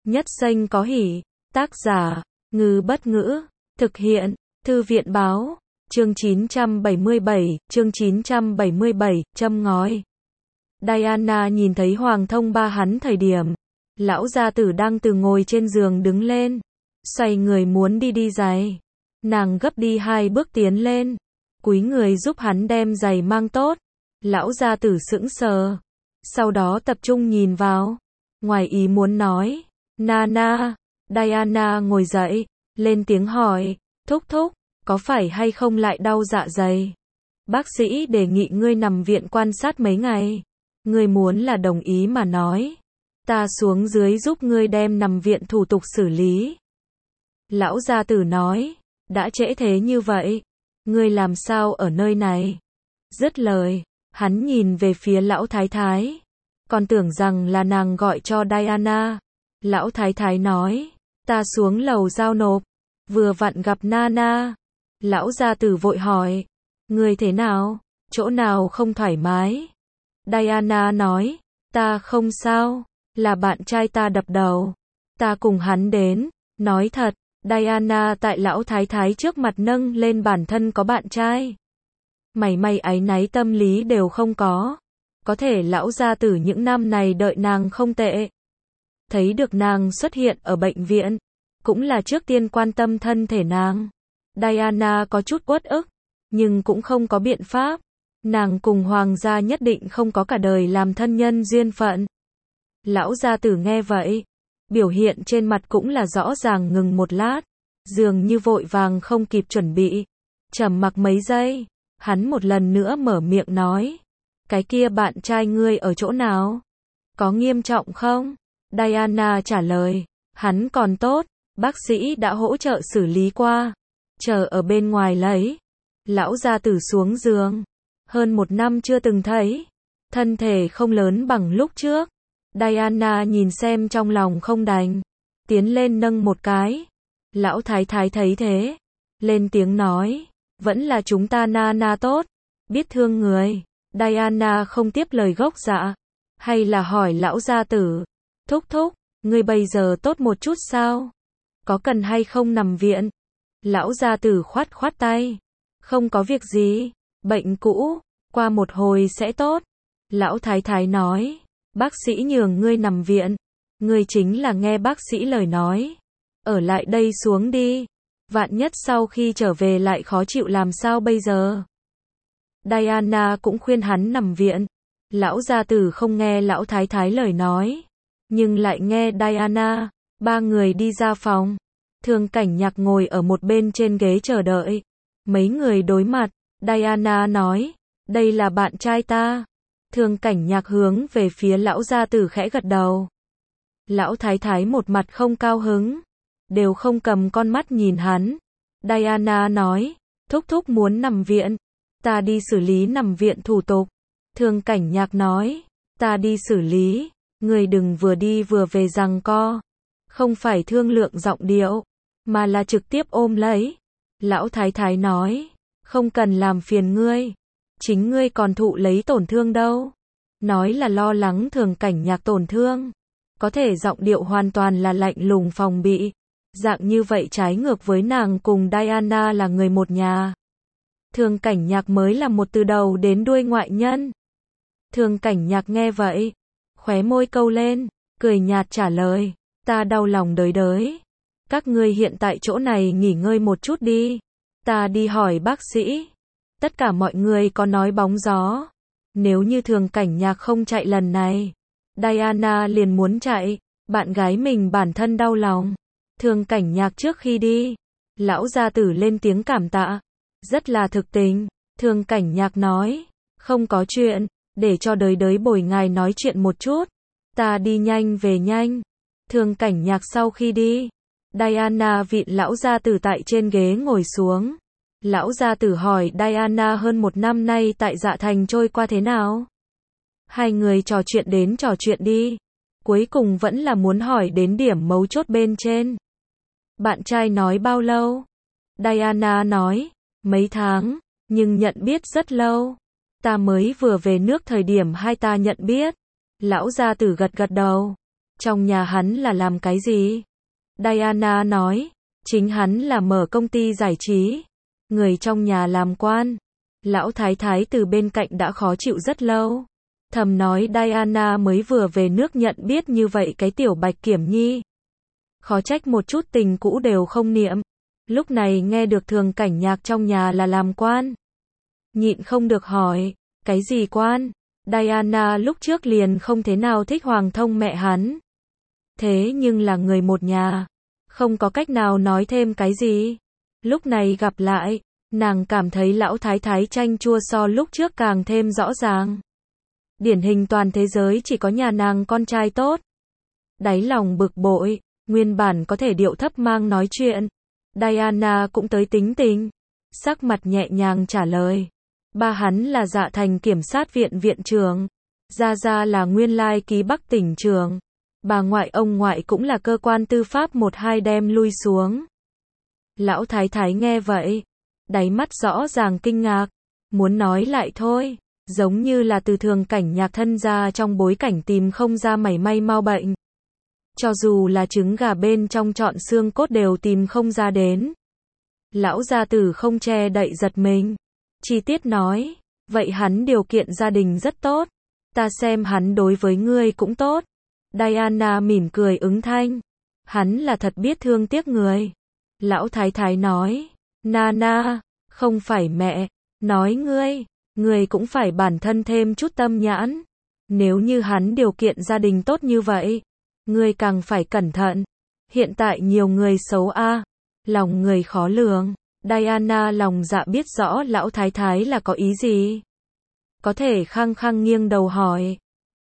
Nhất xanh có hỉ. Tác giả, Ngư Bất Ngữ. Thực hiện, Thư viện Báo. Chương 977, châm ngòi. Diana nhìn thấy Hoàng Thông Ba hắn thời điểm, lão gia tử đang từ ngồi trên giường đứng lên, xoay người muốn đi giày. Nàng gấp đi 2 bước tiến lên, cúi người giúp hắn đem giày mang tốt. Lão gia tử sững sờ, sau đó tập trung nhìn vào, ngoài ý muốn nói, Nana. Diana ngồi dậy, lên tiếng hỏi, thúc thúc, có phải hay không lại đau dạ dày? Bác sĩ đề nghị ngươi nằm viện quan sát mấy ngày. Ngươi muốn là đồng ý mà nói, ta xuống dưới giúp ngươi đem nằm viện thủ tục xử lý. Lão gia tử nói, đã trễ thế như vậy, ngươi làm sao ở nơi này? Dứt lời, hắn nhìn về phía lão thái thái, còn tưởng rằng là nàng gọi cho Diana. Lão thái thái nói, ta xuống lầu giao nộp, vừa vặn gặp Nana. Lão gia tử vội hỏi, ngươi thế nào, chỗ nào không thoải mái? Diana nói, ta không sao, là bạn trai ta đập đầu, ta cùng hắn đến. Nói thật, Diana tại lão thái thái trước mặt nâng lên bản thân có bạn trai, mảy may áy náy tâm lý đều không có. Có thể lão gia tử những năm này đợi nàng không tệ, thấy được nàng xuất hiện ở bệnh viện, cũng là trước tiên quan tâm thân thể nàng. Diana có chút uất ức, nhưng cũng không có biện pháp. Nàng cùng hoàng gia nhất định không có cả đời làm thân nhân duyên phận. Lão gia tử nghe vậy, biểu hiện trên mặt cũng là rõ ràng ngừng một lát, dường như vội vàng không kịp chuẩn bị. Trầm mặc mấy giây, hắn một lần nữa mở miệng nói, cái kia bạn trai ngươi ở chỗ nào? Có nghiêm trọng không? Diana trả lời, hắn còn tốt, bác sĩ đã hỗ trợ xử lý qua, chờ ở bên ngoài lấy. Lão gia tử xuống giường, hơn 1 năm chưa từng thấy, thân thể không lớn bằng lúc trước. Diana nhìn xem trong lòng không đành, tiến lên nâng một cái. Lão thái thái thấy thế, lên tiếng nói, vẫn là chúng ta Nana tốt, biết thương người. Diana không tiếp lời gốc dạ, hay là hỏi lão gia tử, thúc thúc, ngươi bây giờ tốt một chút sao? Có cần hay không nằm viện? Lão gia tử khoát khoát tay, không có việc gì, bệnh cũ, qua một hồi sẽ tốt. Lão thái thái nói, bác sĩ nhường ngươi nằm viện, ngươi chính là nghe bác sĩ lời nói, ở lại đây xuống đi, vạn nhất sau khi trở về lại khó chịu làm sao bây giờ? Diana cũng khuyên hắn nằm viện. Lão gia tử không nghe lão thái thái lời nói, nhưng lại nghe Diana. 3 người đi ra phòng, Thường Cảnh Nhạc ngồi ở một bên trên ghế chờ đợi. Mấy người đối mặt, Diana nói, đây là bạn trai ta. Thường Cảnh Nhạc hướng về phía lão gia tử khẽ gật đầu. Lão thái thái một mặt không cao hứng, đều không cầm con mắt nhìn hắn. Diana nói, thúc thúc muốn nằm viện, ta đi xử lý nằm viện thủ tục. Thường Cảnh Nhạc nói, ta đi xử lý, người đừng vừa đi vừa về giằng co. Không phải thương lượng giọng điệu, mà là trực tiếp ôm lấy. Lão thái thái nói, không cần làm phiền ngươi, chính ngươi còn thụ lấy tổn thương đâu. Nói là lo lắng Thường Cảnh Nhạc tổn thương, có thể giọng điệu hoàn toàn là lạnh lùng phòng bị. Dạng như vậy trái ngược với nàng cùng Diana là người một nhà. Thường Cảnh Nhạc mới là một từ đầu đến đuôi ngoại nhân. Thường Cảnh Nhạc nghe vậy, khóe môi câu lên, cười nhạt trả lời, ta đau lòng đới đới. Các ngươi hiện tại chỗ này nghỉ ngơi một chút đi, ta đi hỏi bác sĩ. Tất cả mọi người có nói bóng gió, nếu như Thường Cảnh Nhạc không chạy lần này, Diana liền muốn chạy. Bạn gái mình bản thân đau lòng. Thường Cảnh Nhạc trước khi đi, lão gia tử lên tiếng cảm tạ, rất là thực tình. Thường Cảnh Nhạc nói, không có chuyện, để cho đới đới bồi ngài nói chuyện một chút, ta đi nhanh về nhanh. Thường Cảnh Nhạc sau khi đi, Diana vịn lão gia tử tại trên ghế ngồi xuống. Lão gia tử hỏi Diana hơn 1 năm nay tại Dạ Thành trôi qua thế nào. 2 người trò chuyện đến trò chuyện đi, cuối cùng vẫn là muốn hỏi đến điểm mấu chốt bên trên. Bạn trai nói bao lâu? Diana nói, mấy tháng, nhưng nhận biết rất lâu. Ta mới vừa về nước thời điểm hai ta nhận biết. Lão gia tử gật gật đầu. Trong nhà hắn là làm cái gì? Diana nói, chính hắn là mở công ty giải trí. Người trong nhà làm quan. Lão thái thái từ bên cạnh đã khó chịu rất lâu. Thầm nói Diana mới vừa về nước nhận biết như vậy cái tiểu Bạch Kiểm Nhi. Khó trách một chút tình cũ đều không niệm. Lúc này nghe được Thường Cảnh Nhạc trong nhà là làm quan. Nhịn không được hỏi, cái gì quan? Diana lúc trước liền không thế nào thích Hoàng Thông mẹ hắn. Thế nhưng là người một nhà. Không có cách nào nói thêm cái gì. Lúc này gặp lại, nàng cảm thấy lão thái thái chanh chua so lúc trước càng thêm rõ ràng. Điển hình toàn thế giới chỉ có nhà nàng con trai tốt. Đáy lòng bực bội, nguyên bản có thể điệu thấp mang nói chuyện. Diana cũng tới tính tình. Sắc mặt nhẹ nhàng trả lời. Ba hắn là Dạ Thành kiểm sát viện viện trưởng. Gia Gia là nguyên lai ký Bắc tỉnh trưởng. Bà ngoại ông ngoại cũng là cơ quan tư pháp một hai đem lui xuống. Lão thái thái nghe vậy. Đáy mắt rõ ràng kinh ngạc. Muốn nói lại thôi. Giống như là từ Thường Cảnh Nhạc thân ra trong bối cảnh tìm không ra mảy may mau bệnh. Cho dù là trứng gà bên trong trọn xương cốt đều tìm không ra đến. Lão gia tử không che đậy giật mình. Chi tiết nói, vậy hắn điều kiện gia đình rất tốt. Ta xem hắn đối với ngươi cũng tốt. Diana mỉm cười ứng thanh. Hắn là thật biết thương tiếc người. Lão thái thái nói, Nana, không phải mẹ, nói ngươi cũng phải bản thân thêm chút tâm nhãn. Nếu như hắn điều kiện gia đình tốt như vậy, ngươi càng phải cẩn thận. Hiện tại nhiều người xấu lòng người khó lường. Diana lòng dạ biết rõ lão thái thái là có ý gì. Có thể khăng khăng nghiêng đầu hỏi,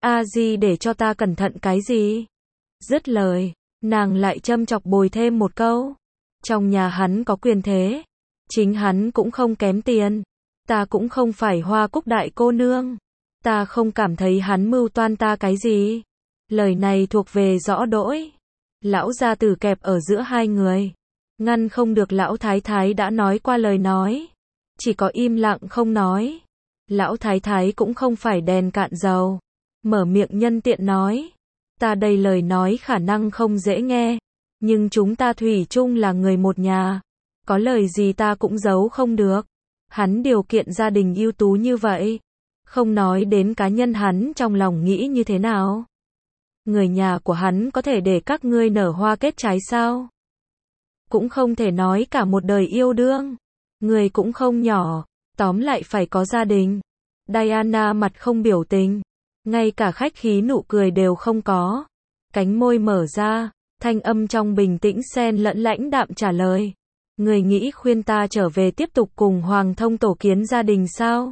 gì để cho ta cẩn thận cái gì? Dứt lời, nàng lại châm chọc bồi thêm một câu. Trong nhà hắn có quyền thế, chính hắn cũng không kém tiền. Ta cũng không phải Hoa Cúc đại cô nương. Ta không cảm thấy hắn mưu toan ta cái gì. Lời này thuộc về rõ đỗi. Lão gia tử kẹp ở giữa hai người. Ngăn không được lão thái thái đã nói qua lời nói. Chỉ có im lặng không nói. Lão thái thái cũng không phải đèn cạn dầu. Mở miệng nhân tiện nói. Ta đây lời nói khả năng không dễ nghe. Nhưng chúng ta thủy chung là người một nhà. Có lời gì ta cũng giấu không được. Hắn điều kiện gia đình ưu tú như vậy. Không nói đến cá nhân hắn trong lòng nghĩ như thế nào. Người nhà của hắn có thể để các ngươi nở hoa kết trái sao? Cũng không thể nói cả một đời yêu đương. Người cũng không nhỏ. Tóm lại phải có gia đình. Diana mặt không biểu tình. Ngay cả khách khí nụ cười đều không có. Cánh môi mở ra. Thanh âm trong bình tĩnh xen lẫn lãnh đạm trả lời. Người nghĩ khuyên ta trở về tiếp tục cùng Hoàng Thông tổ kiến gia đình sao?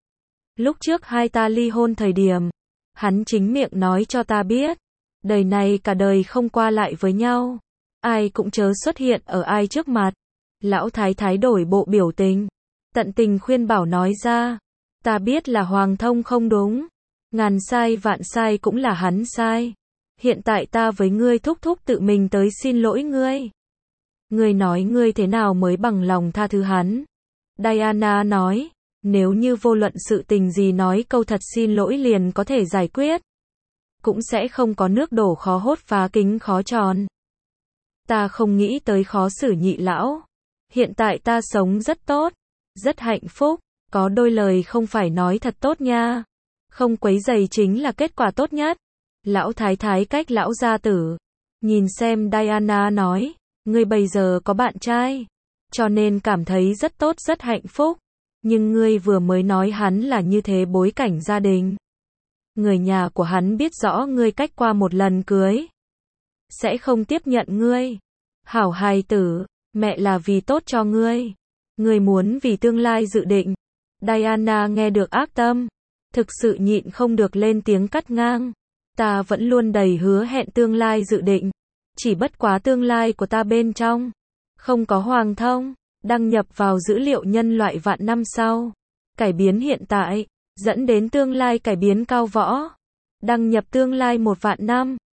Lúc trước hai ta ly hôn thời điểm. Hắn chính miệng nói cho ta biết. Đời này cả đời không qua lại với nhau. Ai cũng chớ xuất hiện ở ai trước mặt. Lão thái thái đổi bộ biểu tình. Tận tình khuyên bảo nói ra. Ta biết là Hoàng Thông không đúng. Ngàn sai vạn sai cũng là hắn sai. Hiện tại ta với ngươi thúc thúc tự mình tới xin lỗi ngươi. Ngươi nói ngươi thế nào mới bằng lòng tha thứ hắn. Diana nói. Nếu như vô luận sự tình gì nói câu thật xin lỗi liền có thể giải quyết. Cũng sẽ không có nước đổ khó hốt phá kính khó tròn. Ta không nghĩ tới khó xử nhị lão. Hiện tại ta sống rất tốt. Rất hạnh phúc. Có đôi lời không phải nói thật tốt nha. Không quấy rầy chính là kết quả tốt nhất. Lão thái thái cách lão gia tử. Nhìn xem Diana nói. Ngươi bây giờ có bạn trai. Cho nên cảm thấy rất tốt rất hạnh phúc. Nhưng ngươi vừa mới nói hắn là như thế bối cảnh gia đình. Người nhà của hắn biết rõ ngươi cách qua một lần cưới. Sẽ không tiếp nhận ngươi. Hảo hài tử, mẹ là vì tốt cho ngươi. Ngươi muốn vì tương lai dự định. Diana nghe được ác tâm. Thực sự nhịn không được lên tiếng cắt ngang. Ta vẫn luôn đầy hứa hẹn tương lai dự định. Chỉ bất quá tương lai của ta bên trong. Không có Hoàng Thông. Đăng nhập vào dữ liệu nhân loại vạn năm sau. Cải biến hiện tại. Dẫn đến tương lai cải biến cao võ. Đăng nhập tương lai 1 vạn năm.